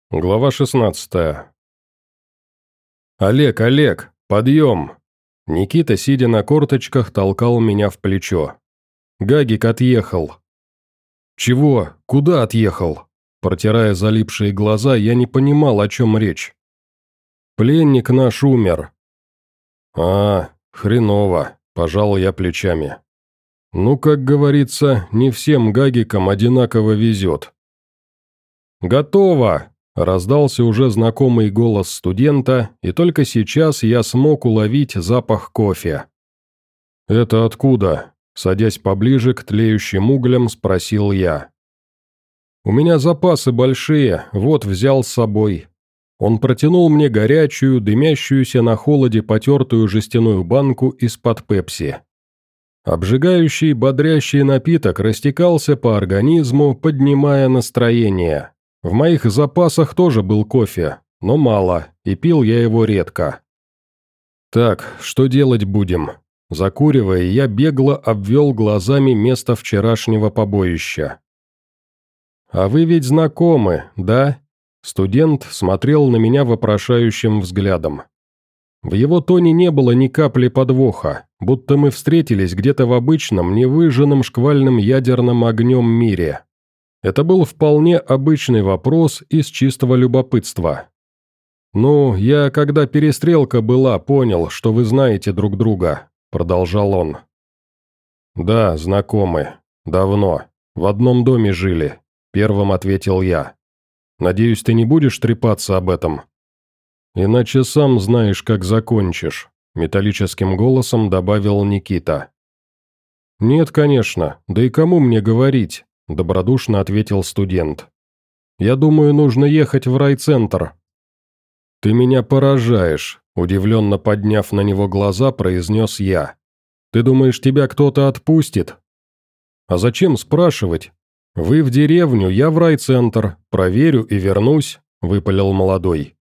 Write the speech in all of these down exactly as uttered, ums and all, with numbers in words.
Глава шестнадцатая. «Олег, Олег, подъем!» Никита, сидя на корточках, толкал меня в плечо. «Гагик отъехал». «Чего? Куда отъехал?» Протирая залипшие глаза, я не понимал, о чем речь. «Пленник наш умер». «А, хреново», – пожал я плечами. «Ну, как говорится, не всем гагикам одинаково везет». «Готово!» – раздался уже знакомый голос студента, и только сейчас я смог уловить запах кофе. «Это откуда?» – садясь поближе к тлеющим углям, спросил я. «У меня запасы большие, вот взял с собой». Он протянул мне горячую, дымящуюся на холоде потертую жестяную банку из-под пепси. Обжигающий, бодрящий напиток растекался по организму, поднимая настроение. В моих запасах тоже был кофе, но мало, и пил я его редко. «Так, что делать будем?» Закуривая, я бегло обвел глазами место вчерашнего побоища. «А вы ведь знакомы, да?» Студент смотрел на меня вопрошающим взглядом. В его тоне не было ни капли подвоха, будто мы встретились где-то в обычном, невыжженном шквальным ядерным огнем мире. Это был вполне обычный вопрос из чистого любопытства. «Ну, я, когда перестрелка была, понял, что вы знаете друг друга», — продолжал он. «Да, знакомы. Давно. В одном доме жили», — первым ответил я. «Надеюсь, ты не будешь трепаться об этом?» «Иначе сам знаешь, как закончишь», — металлическим голосом добавил Никита. «Нет, конечно, да и кому мне говорить?» – добродушно ответил студент. «Я думаю, нужно ехать в райцентр». «Ты меня поражаешь», – удивленно подняв на него глаза, произнес я. «Ты думаешь, тебя кто-то отпустит?» «А зачем спрашивать? Вы в деревню, я в райцентр, проверю и вернусь», – выпалил молодой.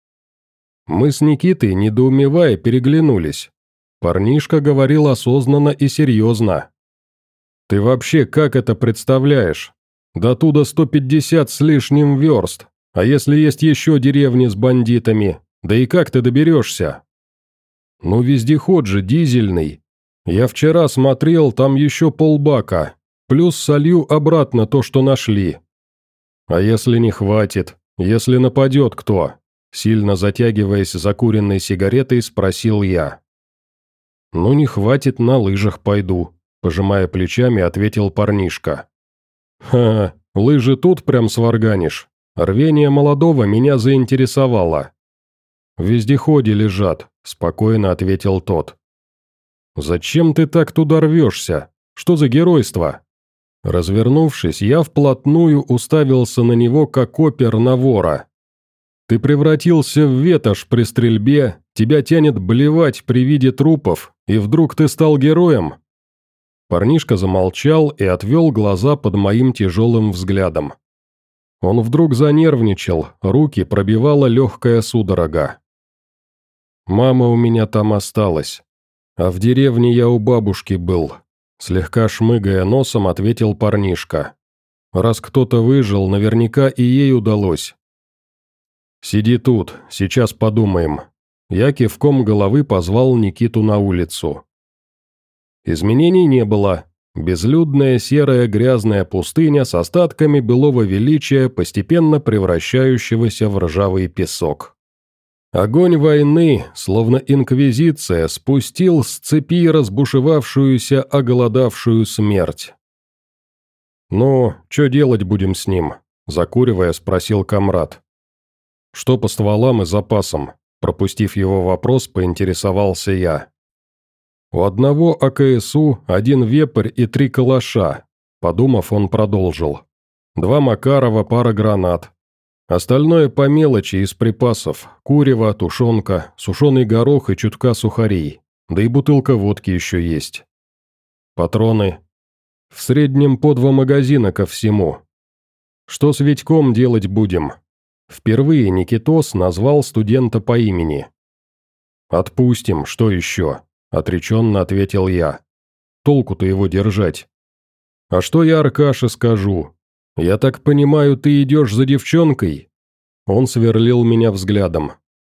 Мы с Никитой, недоумевая, переглянулись. Парнишка говорил осознанно и серьезно. «Ты вообще как это представляешь? До туда сто пятьдесят с лишним верст, а если есть еще деревни с бандитами, да и как ты доберешься?» «Ну вездеход же дизельный. Я вчера смотрел, там еще полбака, плюс солью обратно то, что нашли». «А если не хватит? Если нападет кто?» Сильно затягиваясь закуренной сигаретой, спросил я. «Ну не хватит, на лыжах пойду», – пожимая плечами, ответил парнишка. «Ха, лыжи тут прям сварганишь. Рвение молодого меня заинтересовало». «В вездеходе лежат», – спокойно ответил тот. «Зачем ты так туда рвешься? Что за геройство?» Развернувшись, я вплотную уставился на него, как опер на вора. «Ты превратился в ветошь при стрельбе, тебя тянет блевать при виде трупов, и вдруг ты стал героем?» Парнишка замолчал и отвел глаза под моим тяжелым взглядом. Он вдруг занервничал, руки пробивала легкая судорога. «Мама у меня там осталась, а в деревне я у бабушки был», слегка шмыгая носом, ответил парнишка. «Раз кто-то выжил, наверняка и ей удалось». «Сиди тут, сейчас подумаем». Я кивком головы позвал Никиту на улицу. Изменений не было. Безлюдная серая грязная пустыня с остатками былого величия, постепенно превращающегося в ржавый песок. Огонь войны, словно инквизиция, спустил с цепи разбушевавшуюся, оголодавшую смерть. «Ну, что делать будем с ним?» – закуривая, спросил комрад. «Что по стволам и запасам?» Пропустив его вопрос, поинтересовался я. «У одного А К С У один вепрь и три калаша», подумав, он продолжил. «Два Макарова, пара гранат. Остальное по мелочи из припасов, курево, тушенка, сушеный горох и чутка сухарей, да и бутылка водки еще есть. Патроны. В среднем по два магазина ко всему. Что с Витьком делать будем?» Впервые Никитос назвал студента по имени. «Отпустим, что еще?» – отреченно ответил я. «Толку-то его держать». «А что я Аркаше скажу? Я так понимаю, ты идешь за девчонкой?» Он сверлил меня взглядом.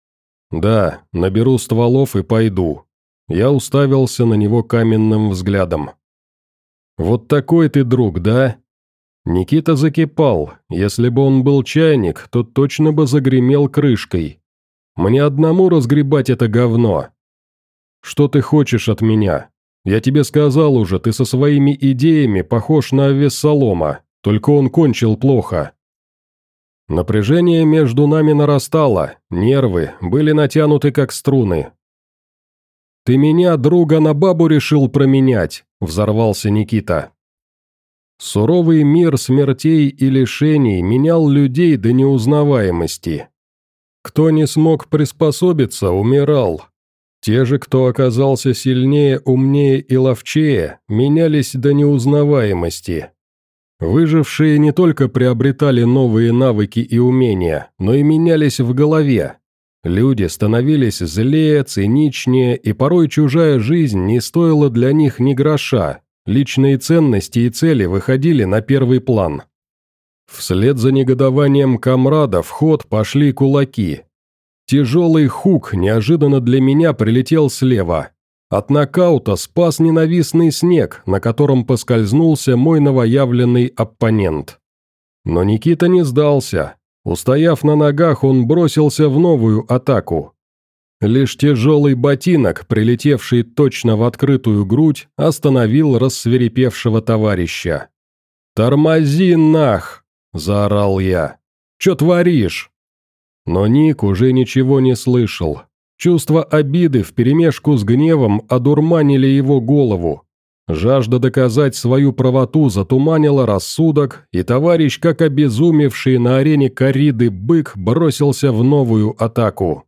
«Да, наберу стволов и пойду». Я уставился на него каменным взглядом. «Вот такой ты друг, да?» Никита закипал. Если бы он был чайник, то точно бы загремел крышкой. «Мне одному разгребать это говно». «Что ты хочешь от меня? Я тебе сказал уже, ты со своими идеями похож на Авессалома, только он кончил плохо». Напряжение между нами нарастало, нервы были натянуты как струны. «Ты меня, друга, на бабу решил променять», – взорвался Никита. Суровый мир смертей и лишений менял людей до неузнаваемости. Кто не смог приспособиться, умирал. Те же, кто оказался сильнее, умнее и ловчее, менялись до неузнаваемости. Выжившие не только приобретали новые навыки и умения, но и менялись в голове. Люди становились злее, циничнее, и порой чужая жизнь не стоила для них ни гроша, личные ценности и цели выходили на первый план. Вслед за негодованием комрада в ход пошли кулаки. Тяжелый хук неожиданно для меня прилетел слева. От нокаута спас ненавистный снег, на котором поскользнулся мой новоявленный оппонент. Но Никита не сдался. Устояв на ногах, он бросился в новую атаку. Лишь тяжелый ботинок, прилетевший точно в открытую грудь, остановил рассвирепевшего товарища. «Тормози, нах!» – заорал я. «Чё творишь?» Но Ник уже ничего не слышал. Чувство обиды вперемешку с гневом одурманили его голову. Жажда доказать свою правоту затуманила рассудок, и товарищ, как обезумевший на арене корриды бык, бросился в новую атаку.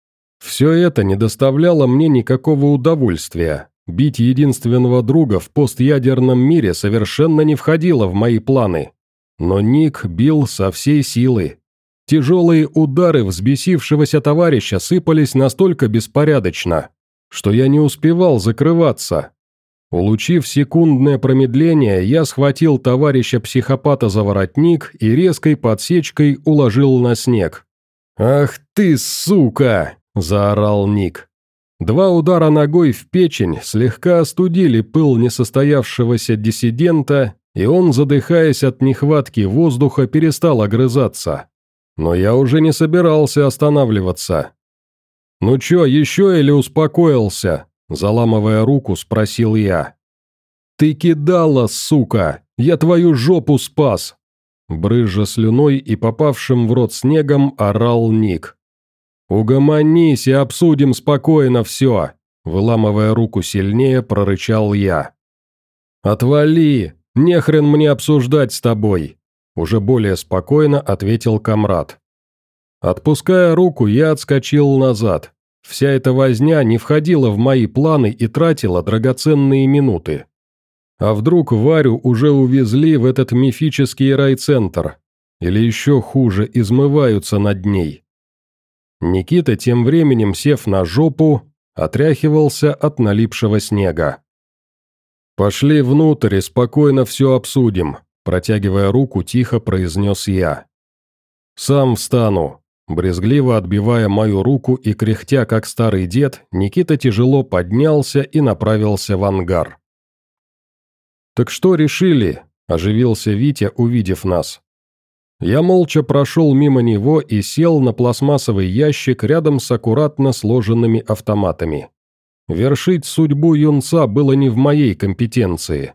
Все это не доставляло мне никакого удовольствия. Бить единственного друга в постядерном мире совершенно не входило в мои планы. Но Ник бил со всей силы. Тяжелые удары взбесившегося товарища сыпались настолько беспорядочно, что я не успевал закрываться. Улучив секундное промедление, я схватил товарища-психопата за воротник и резкой подсечкой уложил на снег. «Ах ты, сука!» – заорал Ник. Два удара ногой в печень слегка остудили пыл несостоявшегося диссидента, и он, задыхаясь от нехватки воздуха, перестал огрызаться. Но я уже не собирался останавливаться. «Ну чё, еще или успокоился?» – заламывая руку, спросил я. «Ты кидала, сука! Я твою жопу спас!» Брызжа слюной и попавшим в рот снегом, орал Ник. «Угомонись и обсудим спокойно все!» – выламывая руку сильнее, прорычал я. «Отвали! Нехрен мне обсуждать с тобой!» Уже более спокойно ответил комрад. Отпуская руку, я отскочил назад. Вся эта возня не входила в мои планы и тратила драгоценные минуты. А вдруг Варю уже увезли в этот мифический райцентр? Или еще хуже, измываются над ней? Никита, тем временем сев на жопу, отряхивался от налипшего снега. «Пошли внутрь и спокойно все обсудим», протягивая руку, тихо произнес я. «Сам встану». Брезгливо отбивая мою руку и кряхтя, как старый дед, Никита тяжело поднялся и направился в ангар. «Так что решили?» – оживился Витя, увидев нас. Я молча прошел мимо него и сел на пластмассовый ящик рядом с аккуратно сложенными автоматами. Вершить судьбу юнца было не в моей компетенции.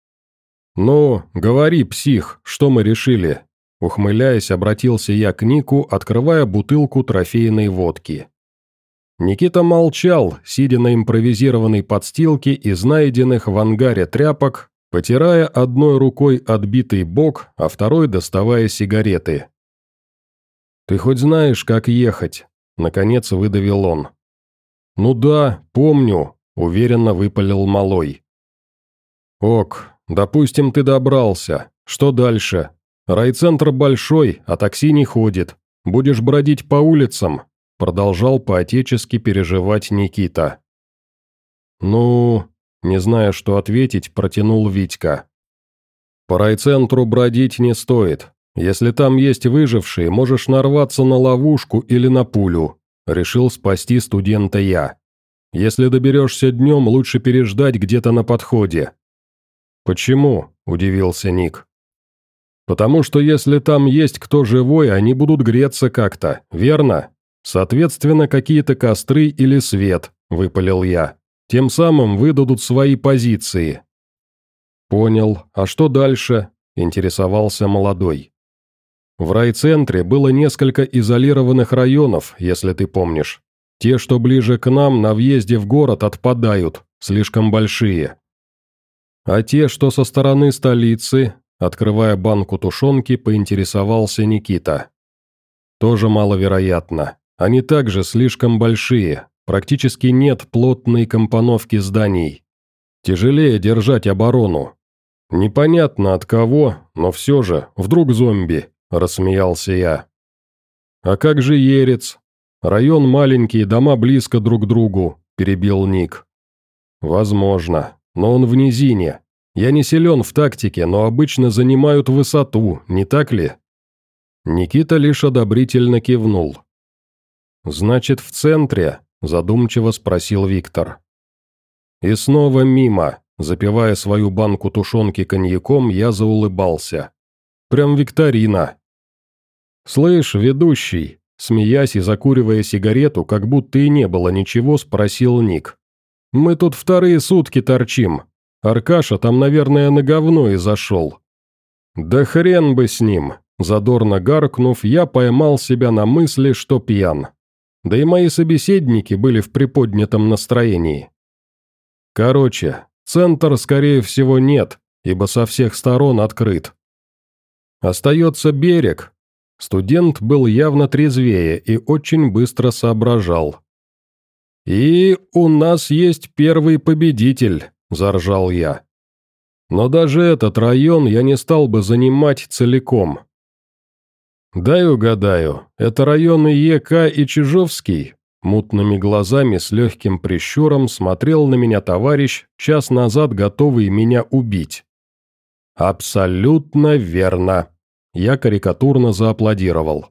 «Ну, говори, псих, что мы решили?» Ухмыляясь, обратился я к Нику, открывая бутылку трофейной водки. Никита молчал, сидя на импровизированной подстилке из найденных в ангаре тряпок, потирая одной рукой отбитый бок, а второй доставая сигареты. «Ты хоть знаешь, как ехать?» – наконец выдавил он. «Ну да, помню», – уверенно выпалил малой. «Ок, допустим, ты добрался. Что дальше? Райцентр большой, а такси не ходит. Будешь бродить по улицам?» – продолжал по-отечески переживать Никита. «Ну...» – не зная, что ответить, протянул Витька. «По райцентру бродить не стоит. Если там есть выжившие, можешь нарваться на ловушку или на пулю. Решил спасти студента я. Если доберешься днем, лучше переждать где-то на подходе». «Почему?» – удивился Ник. «Потому что если там есть кто живой, они будут греться как-то, верно? Соответственно, какие-то костры или свет», – выпалил я. «Тем самым выдадут свои позиции». «Понял. А что дальше?» – интересовался молодой. В райцентре было несколько изолированных районов, если ты помнишь. Те, что ближе к нам, на въезде в город отпадают, слишком большие. А те, что со стороны столицы, открывая банку тушенки, поинтересовался Никита. Тоже маловероятно. Они также слишком большие, практически нет плотной компоновки зданий. Тяжелее держать оборону. Непонятно от кого, но все же, вдруг зомби. – рассмеялся я. «А как же Ерец? Район маленький, дома близко друг к другу», – перебил Ник. «Возможно, но он в низине. Я не силен в тактике, но обычно занимают высоту, не так ли?» Никита лишь одобрительно кивнул. «Значит, в центре?» – задумчиво спросил Виктор. И снова мимо, запивая свою банку тушенки коньяком, я заулыбался. Прям викторина. «Слышь, ведущий», смеясь и закуривая сигарету, как будто и не было ничего, спросил Ник. «Мы тут вторые сутки торчим. Аркаша там, наверное, на говно и зашел». «Да хрен бы с ним», задорно гаркнув, я поймал себя на мысли, что пьян. Да и мои собеседники были в приподнятом настроении. Короче, центр, скорее всего, нет, ибо со всех сторон открыт. Остается берег. Студент был явно трезвее и очень быстро соображал. «И у нас есть первый победитель», – заржал я. «Но даже этот район я не стал бы занимать целиком». «Дай угадаю, это районы ЕК и Чижовский?» Мутными глазами с легким прищуром смотрел на меня товарищ, час назад готовый меня убить. «Абсолютно верно». Я карикатурно зааплодировал.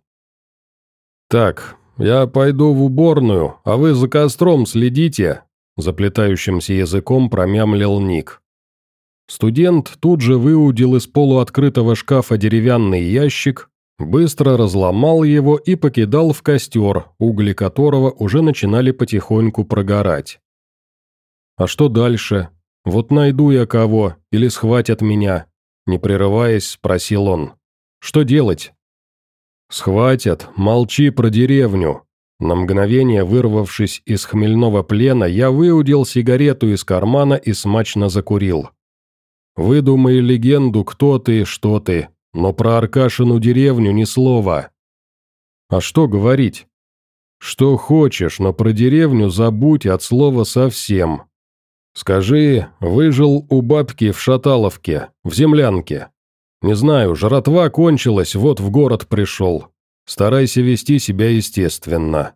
«Так, я пойду в уборную, а вы за костром следите», заплетающимся языком промямлил Ник. Студент тут же выудил из полуоткрытого шкафа деревянный ящик, быстро разломал его и покидал в костер, угли которого уже начинали потихоньку прогорать. «А что дальше? Вот найду я кого, или схватят меня?» Не прерываясь, спросил он. «Что делать?» «Схватят, молчи про деревню». На мгновение вырвавшись из хмельного плена, я выудил сигарету из кармана и смачно закурил. «Выдумай легенду, кто ты и что ты, но про Аркашину деревню ни слова». «А что говорить?» «Что хочешь, но про деревню забудь от слова совсем. Скажи, выжил у бабки в Шаталовке, в землянке. Не знаю, жратва кончилась, вот в город пришел. Старайся вести себя естественно».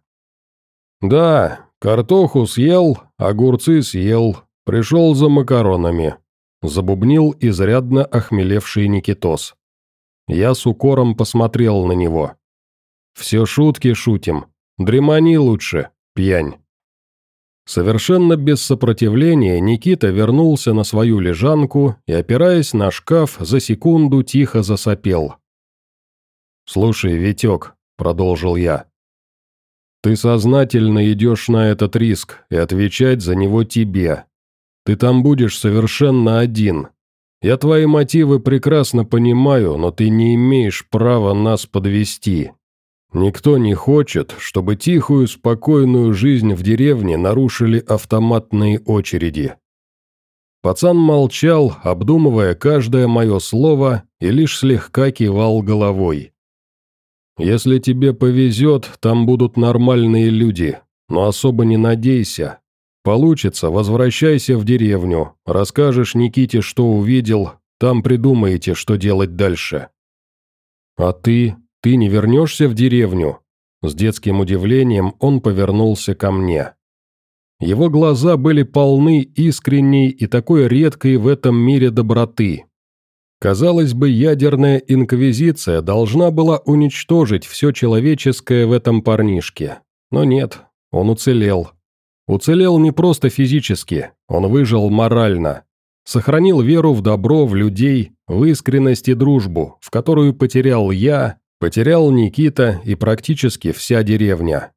«Да, картоху съел, огурцы съел, пришел за макаронами», забубнил изрядно охмелевший Никитос. Я с укором посмотрел на него. «Все шутки шутим. Дремани лучше, пьянь». Совершенно без сопротивления Никита вернулся на свою лежанку и, опираясь на шкаф, за секунду тихо засопел. «Слушай, Витек», — продолжил я, — «ты сознательно идешь на этот риск, и отвечать за него тебе. Ты там будешь совершенно один. Я твои мотивы прекрасно понимаю, но ты не имеешь права нас подвести. Никто не хочет, чтобы тихую, спокойную жизнь в деревне нарушили автоматные очереди». Пацан молчал, обдумывая каждое мое слово, и лишь слегка кивал головой. «Если тебе повезет, там будут нормальные люди, но особо не надейся. Получится, возвращайся в деревню, расскажешь Никите, что увидел, там придумаете, что делать дальше». «А ты? Ты не вернешься в деревню?» С детским удивлением он повернулся ко мне. Его глаза были полны искренней и такой редкой в этом мире доброты. Казалось бы, ядерная инквизиция должна была уничтожить все человеческое в этом парнишке. Но нет, он уцелел. Уцелел не просто физически, он выжил морально. Сохранил веру в добро, в людей, в искренность и дружбу, в которую потерял я, потерял Никита и практически вся деревня.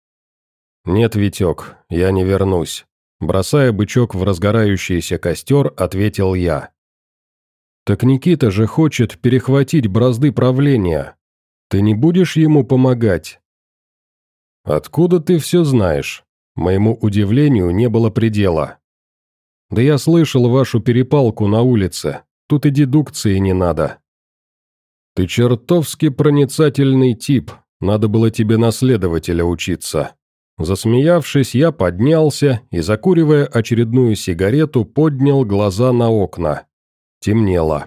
«Нет, Витек, я не вернусь», – бросая бычок в разгорающийся костер, ответил я. «Так Никита же хочет перехватить бразды правления. Ты не будешь ему помогать?» «Откуда ты все знаешь?» Моему удивлению не было предела. «Да я слышал вашу перепалку на улице. Тут и дедукции не надо». «Ты чертовски проницательный тип. Надо было тебе на следователя учиться». Засмеявшись, я поднялся и, закуривая очередную сигарету, поднял глаза на окна. Темнело.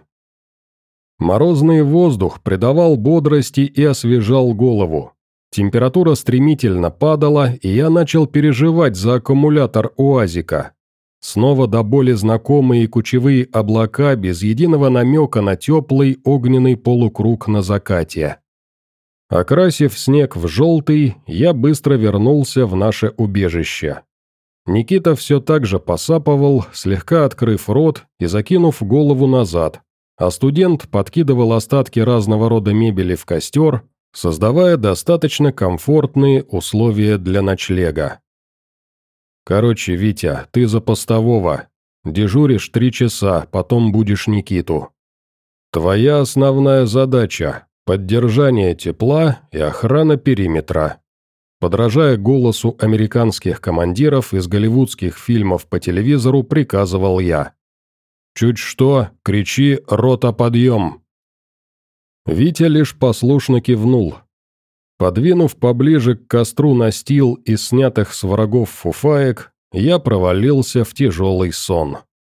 Морозный воздух придавал бодрости и освежал голову. Температура стремительно падала, и я начал переживать за аккумулятор УАЗика. Снова до боли знакомые кучевые облака без единого намека на теплый огненный полукруг на закате. Окрасив снег в желтый, я быстро вернулся в наше убежище. Никита все так же посапывал, слегка открыв рот и закинув голову назад, а студент подкидывал остатки разного рода мебели в костер, создавая достаточно комфортные условия для ночлега. «Короче, Витя, ты за постового. Дежуришь три часа, потом будешь Никиту. Твоя основная задача – поддержание тепла и охрана периметра». Подражая голосу американских командиров из голливудских фильмов по телевизору, приказывал я. «Чуть что, кричи «рота, подъем!». Витя лишь послушно кивнул. Подвинув поближе к костру настил из снятых с врагов фуфаек, я провалился в тяжелый сон.